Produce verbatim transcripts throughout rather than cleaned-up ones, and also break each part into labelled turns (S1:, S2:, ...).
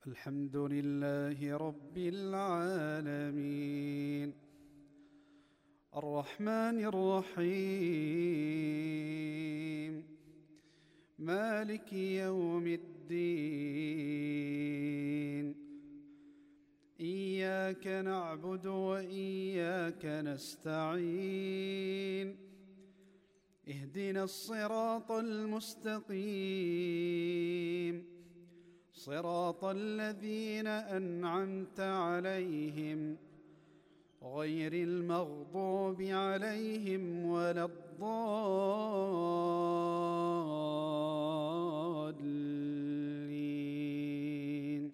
S1: الحمد لله رب العالمين الرحمن الرحيم مالك يوم الدين إياك نعبد وإياك نستعين اهدنا الصراط المستقيم صراط الذين أنعمت عليهم غير المغضوب عليهم ولا الضالين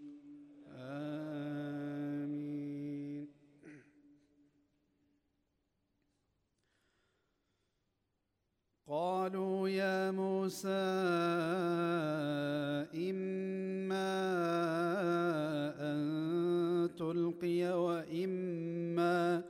S1: آمين. قالوا يا موسى إما أن تلقي وإما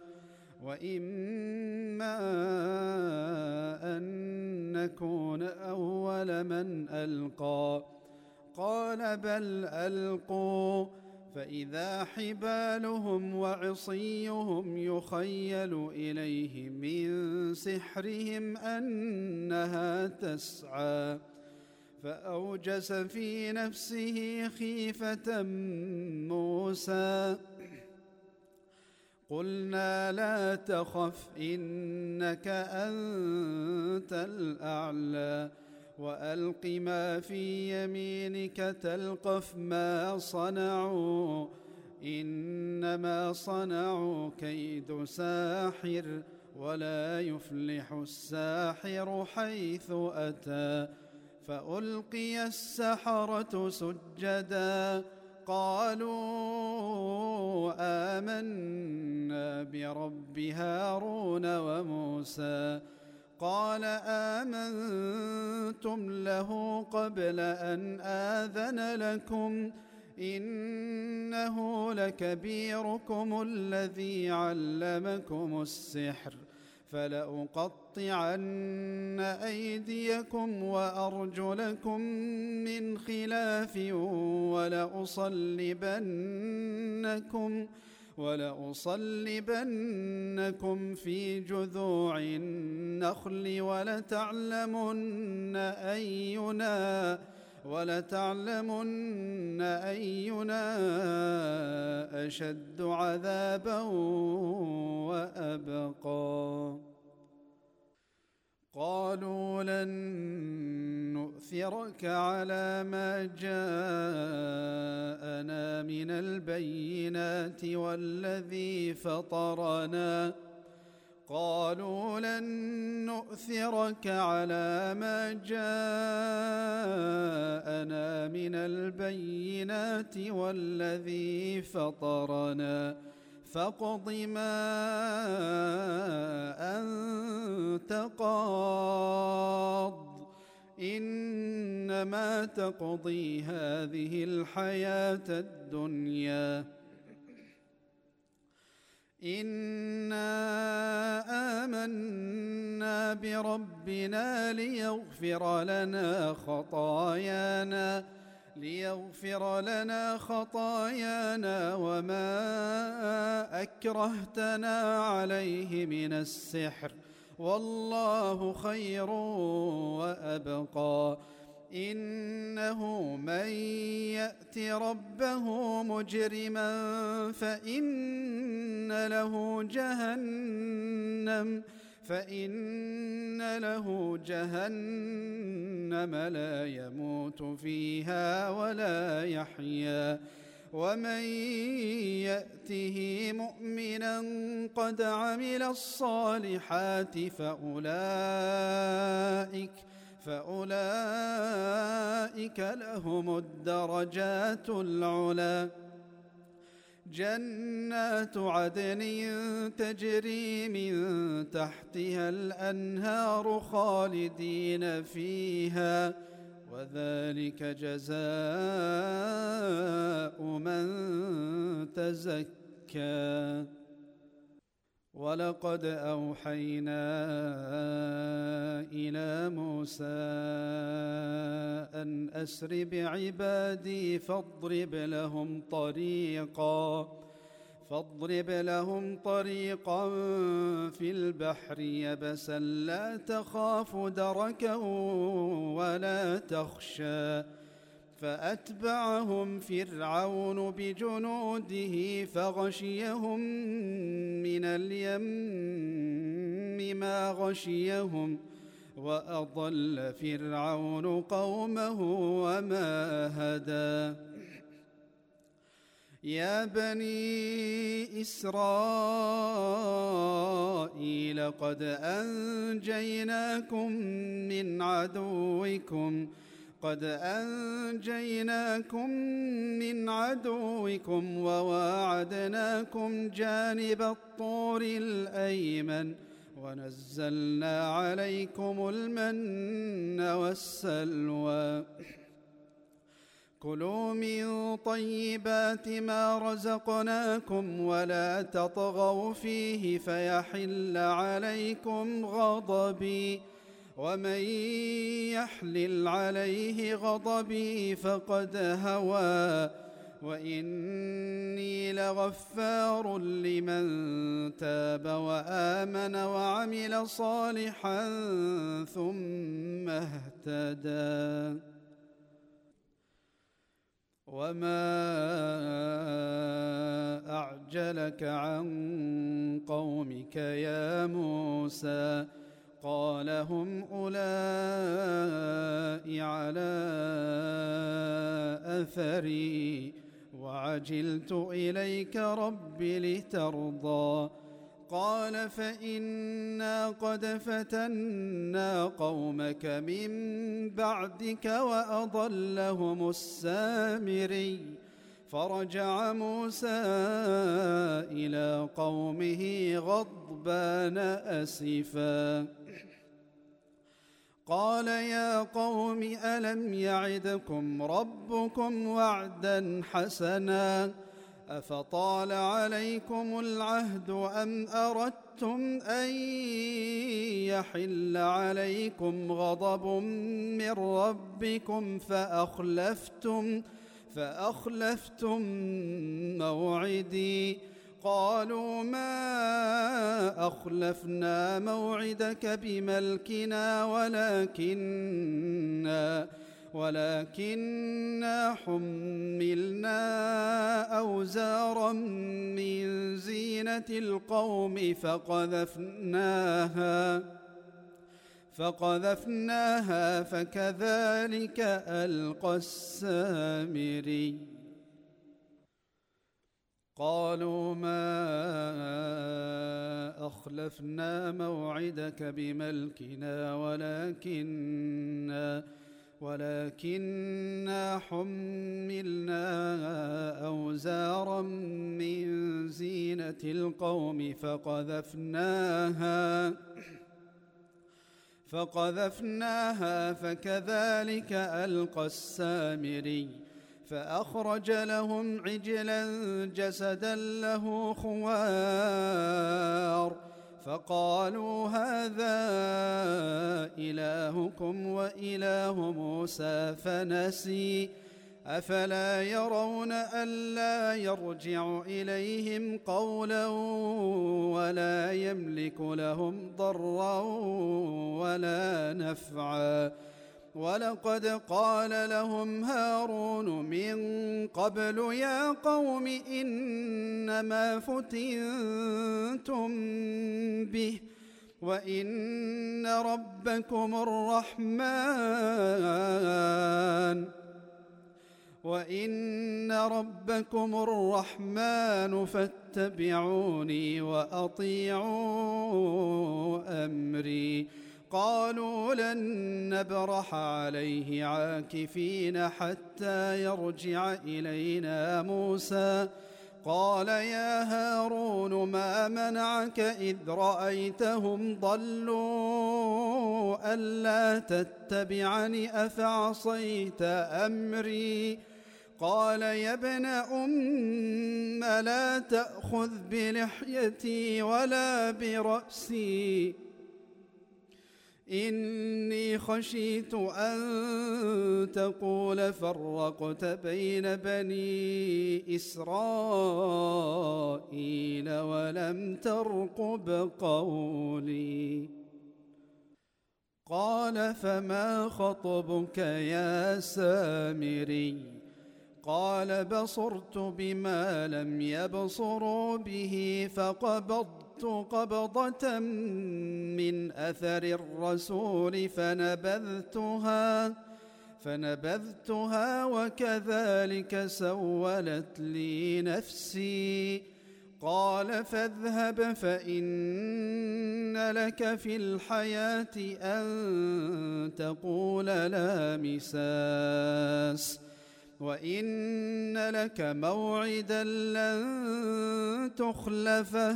S1: وإما أن نكون أول من ألقى قال بل ألقوا فإذا حبالهم وعصيهم يخيل إليه من سحرهم أنها تسعى فأوجس في نفسه خيفة موسى قلنا لا تخف إنك أنت الأعلى وألق ما في يمينك تلقف ما صنعوا إنما صنعوا كيد ساحر ولا يفلح الساحر حيث أتى فألقي السحرة سجدا قالوا آمنا برب هارون وموسى قال آمنتم له قبل أن آذن لكم إنه لكبيركم الذي علمكم السحر فلأقطعن أيديكم وأرجلكم من خلاف ولأصلبنكم ولأصلبنكم في جذوع النخل ولتعلمن أينا ولتعلمن أينا أشد عذابا وأبقى قالوا لن نؤثرك على ما جاءنا من البينات والذي فطرنا قالوا لن نؤثرك على ما جاءنا من البينات والذي فطرنا فاقض ما أنت قاض إنما تقضي هذه الحياة الدنيا إنا آمنا بربنا ليغفر لنا خطايانا ليغفر لنا خطايانا وما أكرهتنا عليه من السحر والله خير وأبقى إنه من يأت ربه مجرما فإن له جهنم فإن له جهنم لا يموت فيها ولا يحيا ومن يأته مؤمنا قد عمل الصالحات فأولئك فأولئك لهم الدرجات العلى جنات عدن تجري من تحتها الأنهار خالدين فيها وذلك جزاء من تزكى ولقد أوحينا إلى موسى أن أسر بعبادي فاضرب لهم طريقا فاضرب لهم طريقا في البحر يبسا لا تخاف دركا ولا تخشى فأتبعهم فرعون بجنوده فغشيهم من اليم ما غشيهم وأضل فرعون قومه وما هدى يا بني إسرائيل قد أنجيناكم من عدوكم قد أنجيناكم من عدوكم وواعدناكم جانب الطور الأيمن ونزلنا عليكم المن والسلوى كلوا من طيبات ما رزقناكم ولا تطغوا فيه فيحل عليكم غضبي ومن يحلل عليه غضبي فقد هوى وإني لغفار لمن تاب وآمن وعمل صالحا ثم اهتدى وما أعجلك عن قومك يا موسى قال هم أولئك على أثري وعجلت إليك رب لترضى قال فإنا قد فتنا قومك من بعدك وأضلهم السامري فرجع موسى إلى قومه غضبان أسفا قال يا قوم ألم يعدكم ربكم وعدا حسنا أفطال عليكم العهد أم أردتم أن يحل عليكم غضب من ربكم فأخلفتم فأخلفتم موعدي قالوا ما أخلفنا موعدك بملكنا ولكننا ولكننا حملنا أوزارا من زينة القوم فقذفناها فقذفناها فكذلك ألقى السامري قالوا ما أخلفنا موعدك بملكنا ولكننا ولكننا حملنا أوزارا من زينة القوم فقذفناها فقذفناها فكذلك ألقى السامري فأخرج لهم عجلا جسدا له خوار فقالوا هذا إلهكم وإله موسى فنسي أفلا يرون ألا يرجع إليهم قولا ولا يملك لهم ضرا ولا نفعا ولقد قال لهم هارون من قبل يا قوم إنما فتنتم به وإن ربكم الرحمن وإن ربكم الرحمن فاتبعوني وأطيعوا أمري قالوا لن نبرح عليه عاكفين حتى يرجع إلينا موسى قال يا هارون ما منعك إذ رأيتهم ضلوا ألا تتبعني أفعصيت أمري قال يا ابن أم لا تأخذ بلحيتي ولا برأسي إني خشيت أن تقول فرقت بين بني إسرائيل ولم ترقب قولي. قال فما خطبك يا سامري؟ قال بصرت بما لم يبصروا به فقبضت قبضة من أثر الرسول فنبذتها فنبذتها وكذلك سولت لي نفسي. قال فاذهب فإن لك في الحياة أن تقول لا مساس وإن لك موعدا لن تخلفه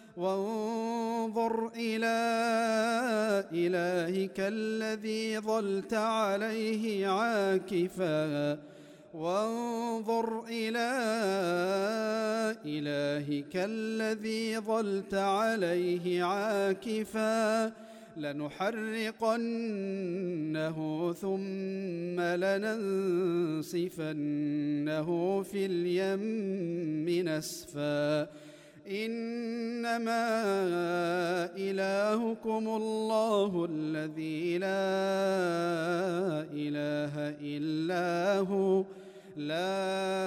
S1: وانظر إلى إلهك الذي ظلت عليه عاكفا وانظر إلى إلهك الذي ظلت عليه عاكفا لنحرقنه ثم لننسفنه في اليم نسفا. إنما إلهكم الله الذي لا إله إلا هو لا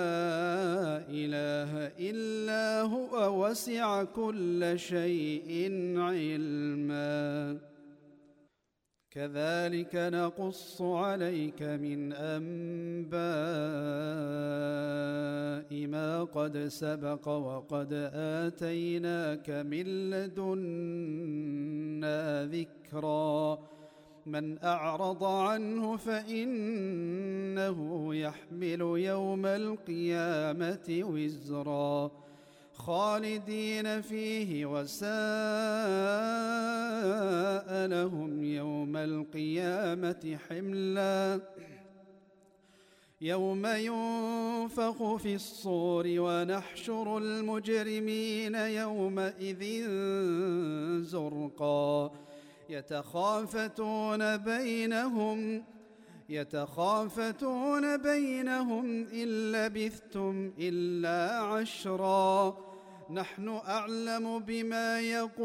S1: إله إلا هو وسع كل شيء علما. كذلك نقص عليك من أنباء ما قد سبق وقد آتيناك من لدنا ذكرا. من أعرض عنه فإنه يحمل يوم القيامة وزرا خالدين فيه وساء لهم يوم القيامة حملا. يوم ينفخ في الصور ونحشر المجرمين يومئذ زرقا يتخافتون بينهم يتخافتون بينهم إن لبثتم إلا عشرا نحن أعلم بما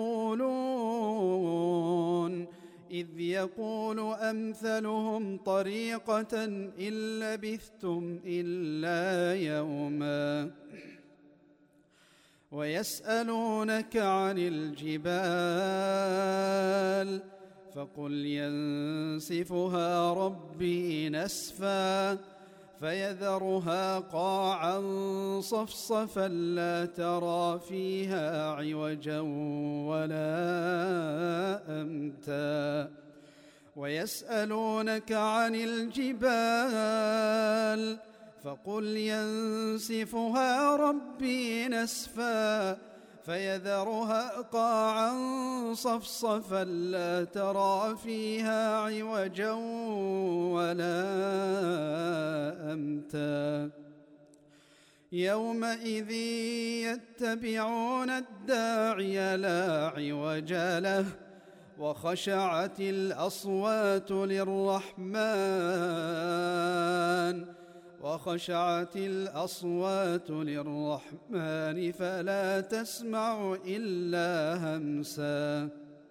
S1: يقولون إذ يقول أمثلهم طريقة إن لبثتم إلا يوما. ويسألونك عن الجبال فقل ينسفها ربي نسفا فيذرها قاعا صفصفا لا ترى فيها عوجا ولا أمتا. ويسألونك عن الجبال فقل ينسفها ربي نسفا فيذرها قاعا صفصفا لا ترى فيها عوجا ولا أمتا. يومئذ يتبعون الداعي لا عوج له وخشعت الأصوات للرحمن وخشعت الأصوات للرحمن فلا تسمع إلا همسا.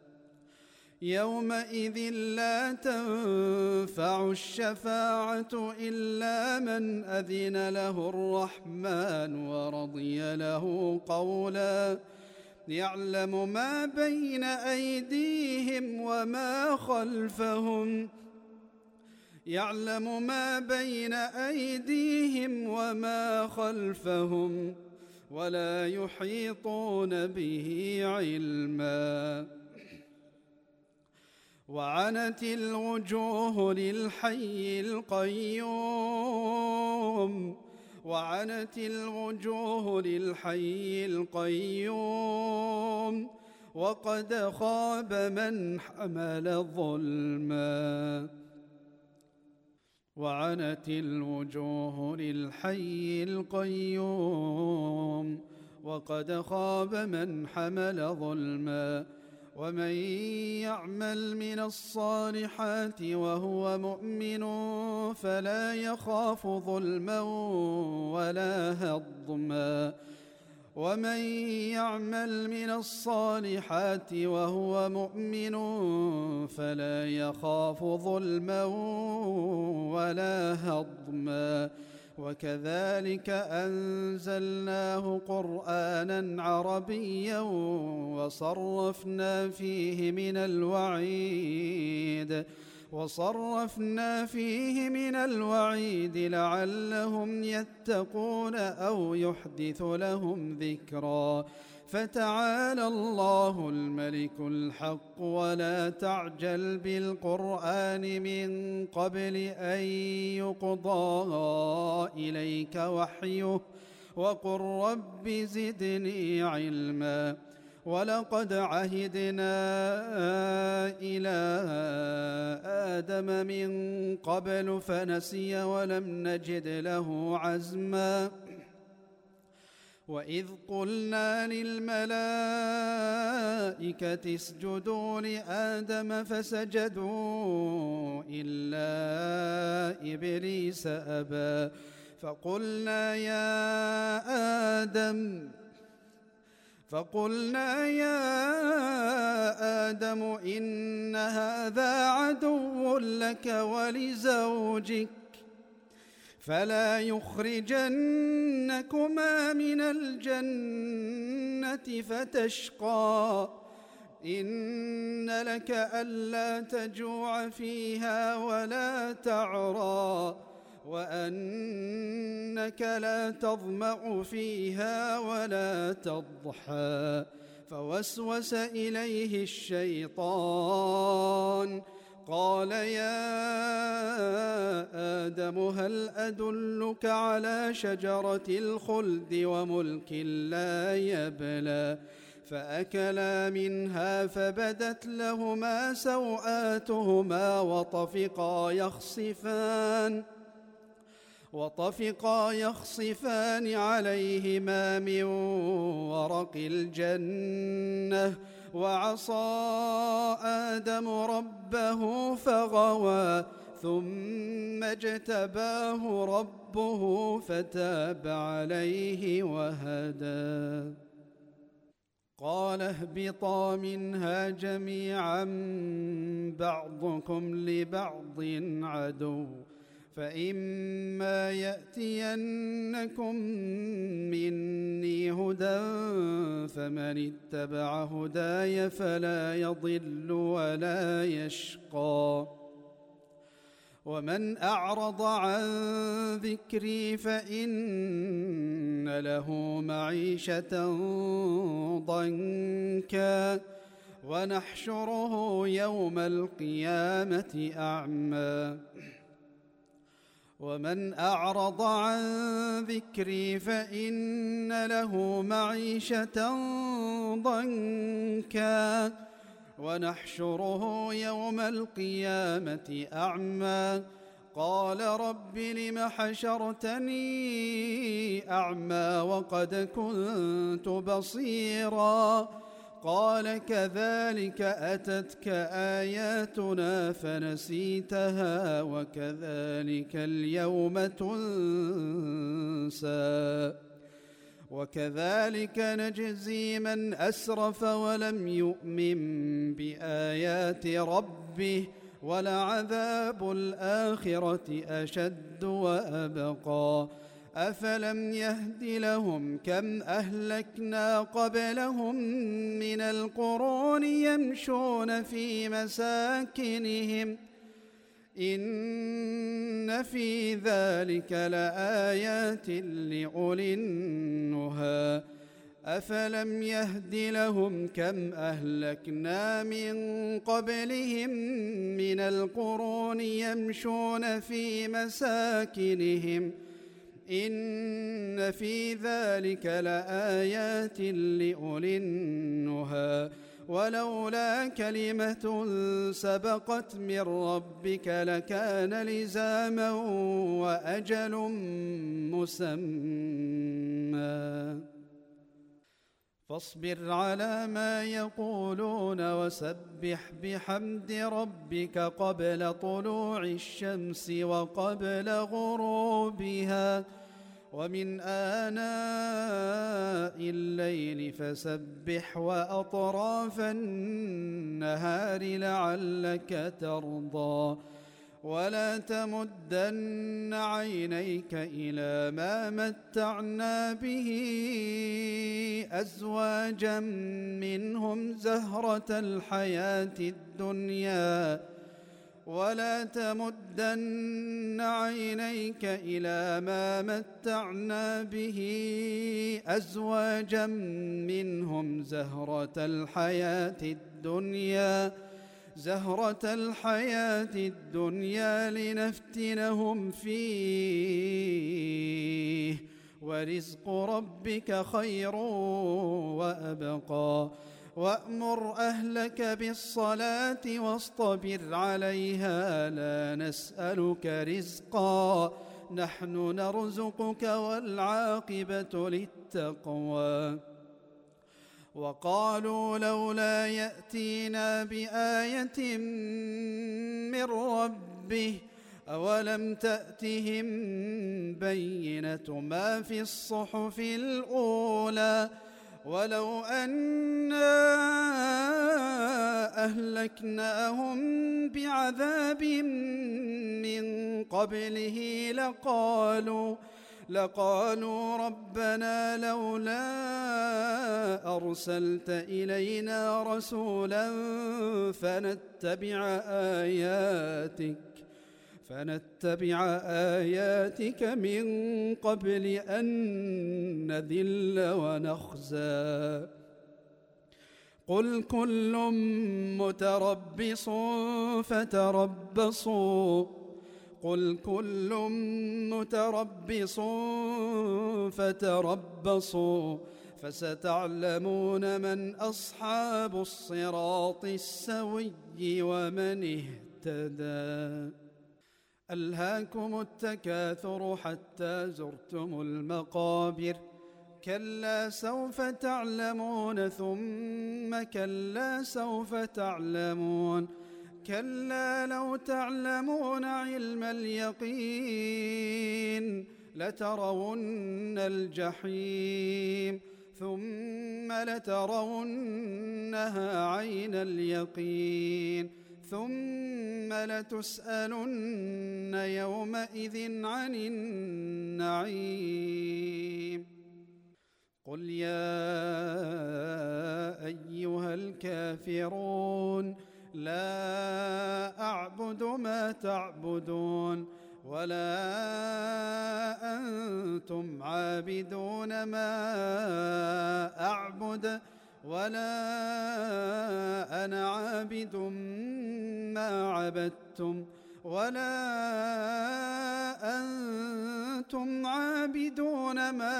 S1: يومئذ لا تنفع الشفاعة إلا من أذن له الرحمن ورضي له قولا. يعلم ما بين أيديهم وما خلفهم يعلم ما بين أيديهم وما خلفهم ولا يحيطون به علما. وعنت الوجوه للحي القيوم وعنت الوجوه للحي القيوم وقد خاب من حمل ظلما. وعنت الوجوه للحي القيوم وقد خاب من حمل ظلما. ومن يعمل من الصالحات وهو مؤمن فلا يخاف ظلما ولا هضما ومن يعمل من الصالحات وهو مؤمن فلا يخاف ظلما ولا هضما وكذلك أنزلناه قرآنا عربيا وصرفنا فيه من الوعيد وصرفنا فيه من الوعيد لعلهم يتقون أو يحدث لهم ذكرا فتعالى الله الملك الحق ولا تعجل بالقرآن من قبل أن يقضى إليك وحيه وقل رب زدني علما ولقد عهدنا إلى آدم من قبل فنسي ولم نجد له عزما وإذ قلنا للملائكة اسجدوا لآدم فسجدوا إلا إبليس أبى فقلنا يا آدم فقلنا يا آدم إن هذا عدو لك ولزوجك فلا يخرجنكما من الجنة فتشقى إن لك ألا تجوع فيها ولا تعرى وأنك لا تظمأ فيها ولا تضحى فوسوس إليه الشيطان قال يا آدم هل أدلك على شجرة الخلد وملك لا يبلى فأكلا منها فبدت لهما سوآتهما وطفقا يخصفان وطفقا يخصفان عليهما من ورق الجنة وعصى آدم ربه فغوى ثم اجتباه ربه فتاب عليه وهدى قال اهبطا منها جميعا بعضكم لبعض عدو فإما يأتينكم مني هدى فمن اتبع هداي فلا يضل ولا يشقى ومن أعرض عن ذكري فإن له معيشة ضنكا ونحشره يوم القيامة أعمى ومن أعرض عن ذكري فإن له معيشة ضنكا ونحشره يوم القيامة أعمى قال رب لم حشرتني أعمى وقد كنت بصيرا قال كذلك أتتك آياتنا فنسيتها وكذلك اليوم تنسى وكذلك نجزي من أسرف ولم يؤمن بآيات ربه ولعذاب الآخرة أشد وأبقى أفلم يهد لهم كم أهلكنا قبلهم من القرون يمشون في مساكنهم إن في ذلك لآيات لأولي النهى أفلم يهد لهم كم أهلكنا من قبلهم من القرون يمشون في مساكنهم إن في ذلك لآيات لأولي النهى ولولا كلمة سبقت من ربك لكان لزاما وأجل مسمى فاصبر على ما يقولون وسبح بحمد ربك قبل طلوع الشمس وقبل غروبها ومن آناء الليل فسبح وأطراف النهار لعلك ترضى ولا تمدن عينيك إلى ما متعنا به أزواجا منهم زهرة الحياة الدنيا ولا تمدن عينيك إلى ما متعنا به أزواجا منهم زهرة الحياة الدنيا زهرة الحياة الدنيا لنفتنهم فيه ورزق ربك خير وأبقى وأمر أهلك بالصلاة واصطبر عليها لا نسألك رزقا نحن نرزقك والعاقبة للتقوى وقالوا لولا يأتينا بآية من ربه أولم تأتهم بينة ما في الصحف الأولى ولو أنا أهلكناهم بعذاب من قبله لقالوا لقالوا ربنا لولا أرسلت إلينا رسولا فنتبع آياتك فنتبع آياتك من قبل أن نذل ونخزى قل كل متربص فتربصوا قل كل متربص فتربصوا فستعلمون من أصحاب الصراط السوي ومن اهتدى ألهاكم التكاثر حتى زرتم المقابر كلا سوف تعلمون ثم كلا سوف تعلمون كلا لو تعلمون علم اليقين لترون الجحيم ثم لترونها عين اليقين ثم لتسألن يومئذ عن النعيم قل يا أيها الكافرون لا أعبد ما تعبدون ولا أنتم عابدون ما أعبد ولا أنا عابد ما عبدتم ولا أنتم عابدون ما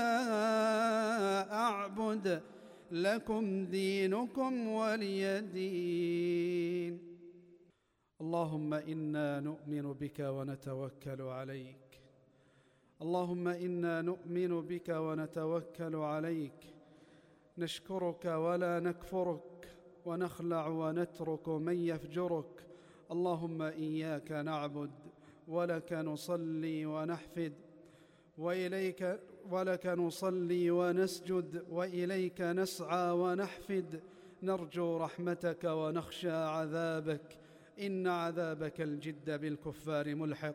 S1: أعبد لكم دينكم ولي دين اللهم إنا نؤمن بك ونتوكل عليك اللهم إنا نؤمن بك ونتوكل عليك نشكرك ولا نكفرك ونخلع ونترك من يفجرك اللهم إياك نعبد ولك نصلي ونحفد وإليك ولك نصلي ونسجد وإليك نسعى ونحفد نرجو رحمتك ونخشى عذابك إن عذابك الجد بالكفار ملحق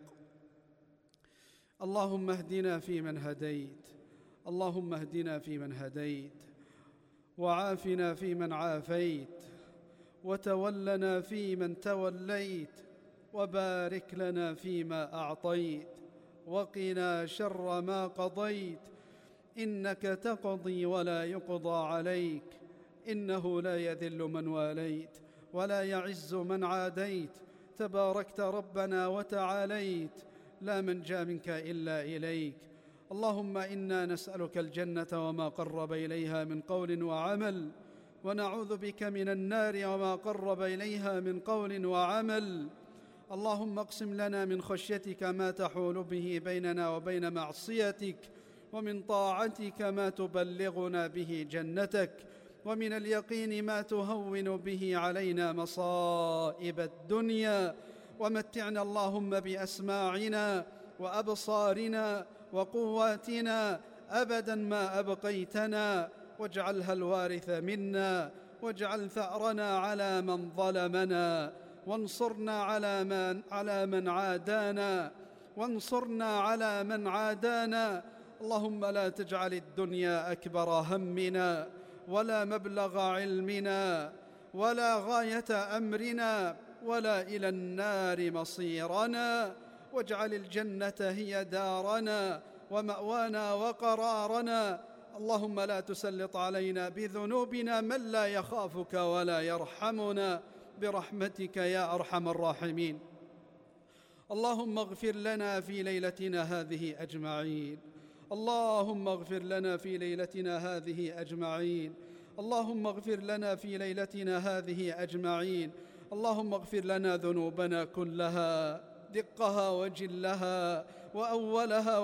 S1: اللهم اهدنا فيمن هديت اللهم اهدنا فيمن هديت وعافنا فيمن عافيت وتولنا فيمن توليت وبارك لنا فيما أعطيت وقنا شر ما قضيت إنك تقضي ولا يقضى عليك إنه لا يذل من واليت ولا يعز من عاديت تباركت ربنا وتعاليت لا منجا منك إلا إليك اللهم إنا نسألك الجنة وما قرب إليها من قول وعمل ونعوذ بك من النار وما قرب إليها من قول وعمل اللهم اقسم لنا من خشيتك ما تحول به بيننا وبين معصيتك ومن طاعتك ما تبلغنا به جنتك ومن اليقين ما تهون به علينا مصائب الدنيا، ومتعنا اللهم بأسماعنا وأبصارنا وقواتنا أبدا ما أبقيتنا، واجعلها الوارث منا، واجعل ثأرنا على من ظلمنا، وانصرنا على من, على من عادانا وانصرنا على من عادانا. اللهم لا تجعل الدنيا أكبر همنا ولا مبلغ علمنا ولا غاية أمرنا ولا إلى النار مصيرنا، واجعل الجنة هي دارنا ومأوانا وقرارنا. اللهم لا تسلط علينا بذنوبنا من لا يخافك ولا يرحمنا برحمتك يا أرحم الراحمين. اللهم اغفر لنا في ليلتنا هذه أجمعين، اللهم اغفر لنا في ليلتنا هذه أجمعين، اللهم اغفر لنا في ليلتنا هذه أجمعين. اللهم اغفر لنا ذنوبنا كلها، دقها وجلها وأولها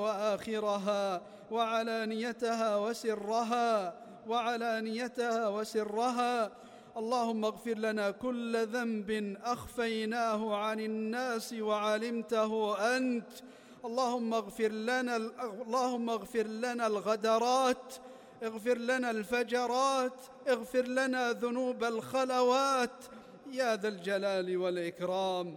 S1: وآخرها وعلانيتها وسرها وعلانيتها وسرها. اللهم اغفر لنا كل ذنب أخفيناه عن الناس وعلمته أنت. اللهم اغفر لنا اللهم اغفر لنا الغدرات، اغفر لنا الفجرات، اغفر لنا ذنوب الخلوات يا ذا الجلال والإكرام.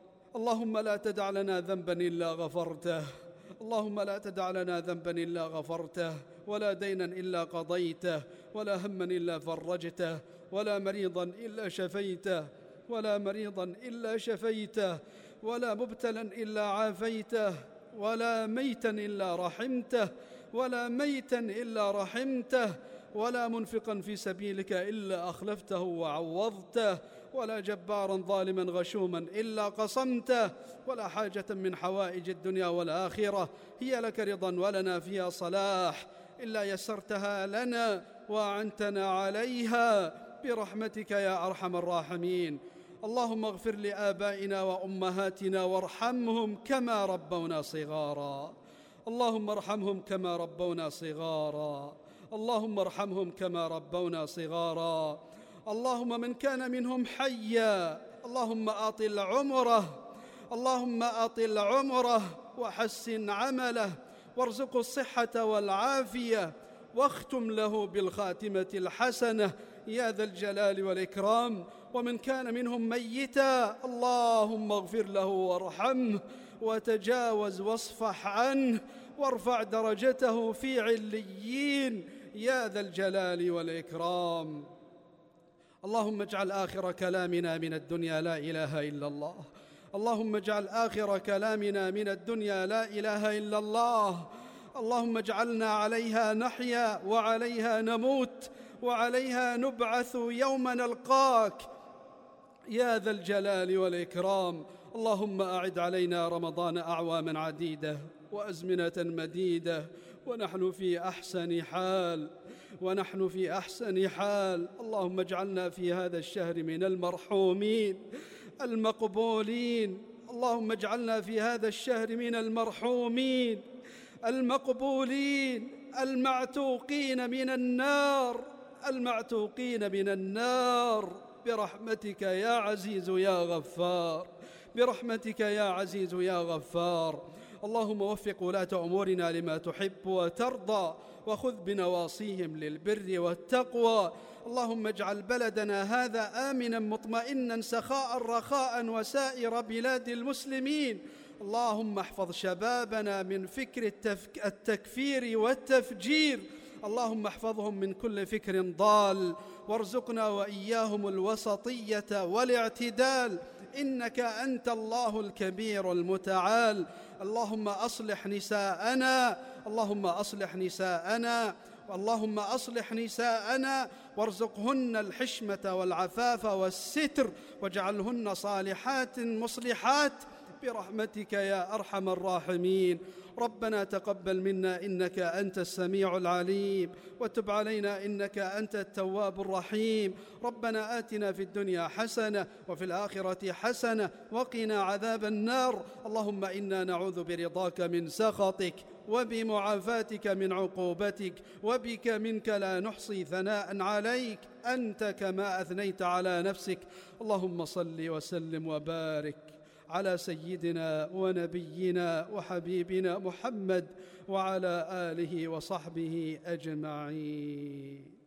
S1: اللهم لا تدع لنا ذنبا إلا غفرته، اللهم لا تدع لنا ذنبا إلا غفرته، ولا دينا إلا قضيته، ولا هما إلا فرجته، ولا مريضا إلا شفيته، ولا مريضا إلا شفيته، ولا مبتلا إلا عافيته، ولا ميتا إلا رحمته، ولا ميتا إلا رحمته، ولا منفقا في سبيلك إلا أخلفته وعوضته، ولا جبارا ظالما غشوما إلا قصمته، ولا حاجة من حوائج الدنيا والآخرة هي لك رضا ولنا فيها صلاح إلا يسرتها لنا وأعنتنا عليها برحمتك يا أرحم الراحمين. اللهم اغفر لآبائنا وأمهاتنا وارحمهم كما ربونا صغارا، اللهم ارحمهم كما ربونا صغارا، اللهم ارحمهم كما ربونا صغارا. اللهم من كان منهم حيا اللهم أطل عمره، اللهم أطل عمره وحسن عمله، وارزقه الصحة والعافية، واختم له بالخاتمة الحسنة يا ذا الجلال والإكرام. ومن كان منهم ميتا اللهم اغفر له وارحمه وتجاوز واصفح عنه، وارفع درجته في عليين يا ذا الجلال والإكرام. اللهم اجعل آخر كلامنا من الدنيا لا إله إلا الله، اللهم اجعل آخر كلامنا من الدنيا لا إله إلا الله. اللهم اجعلنا عليها نحيا وعليها نموت وعليها نبعث يوم نلقاك يا ذا الجلال والإكرام. اللهم أعد علينا رمضان أعواما عديدة وأزمنة مديدة ونحن في أحسن حال ونحن في أحسن حال. اللهم اجعلنا في هذا الشهر من المرحومين المقبولين، اللهم اجعلنا في هذا الشهر من المرحومين المقبولين المعتوقين من النار المعتوقين من النار برحمتك يا عزيز يا غفار، برحمتك يا عزيز يا غفار. اللهم وفق ولاة أمورنا لما تحب وترضى، وخذ بنواصيهم للبر والتقوى. اللهم اجعل بلدنا هذا آمنا مطمئنا سخاء رخاء وسائر بلاد المسلمين. اللهم احفظ شبابنا من فكر التكفير والتفجير، اللهم احفظهم من كل فكر ضال، وارزقنا وإياهم الوسطية والاعتدال، إنك أنت الله الكبير المتعال. اللهم أصلح نساءنا، اللهم أصلح نساءنا، اللهم أصلح نساءنا وارزقهن الحشمة والعفاف والستر، واجعلهن صالحات مصلحات برحمتك يا أرحم الراحمين. ربنا تقبل منا إنك أنت السميع العليم، وتب علينا إنك أنت التواب الرحيم. ربنا آتنا في الدنيا حسنة وفي الآخرة حسنة وقنا عذاب النار. اللهم إنا نعوذ برضاك من سخطك وبمعافاتك من عقوبتك، وبك منك لا نحصي ثناء عليك أنت كما أثنيت على نفسك. اللهم صل وسلم وبارك على سيدنا ونبينا وحبيبنا محمد وعلى آله وصحبه أجمعين.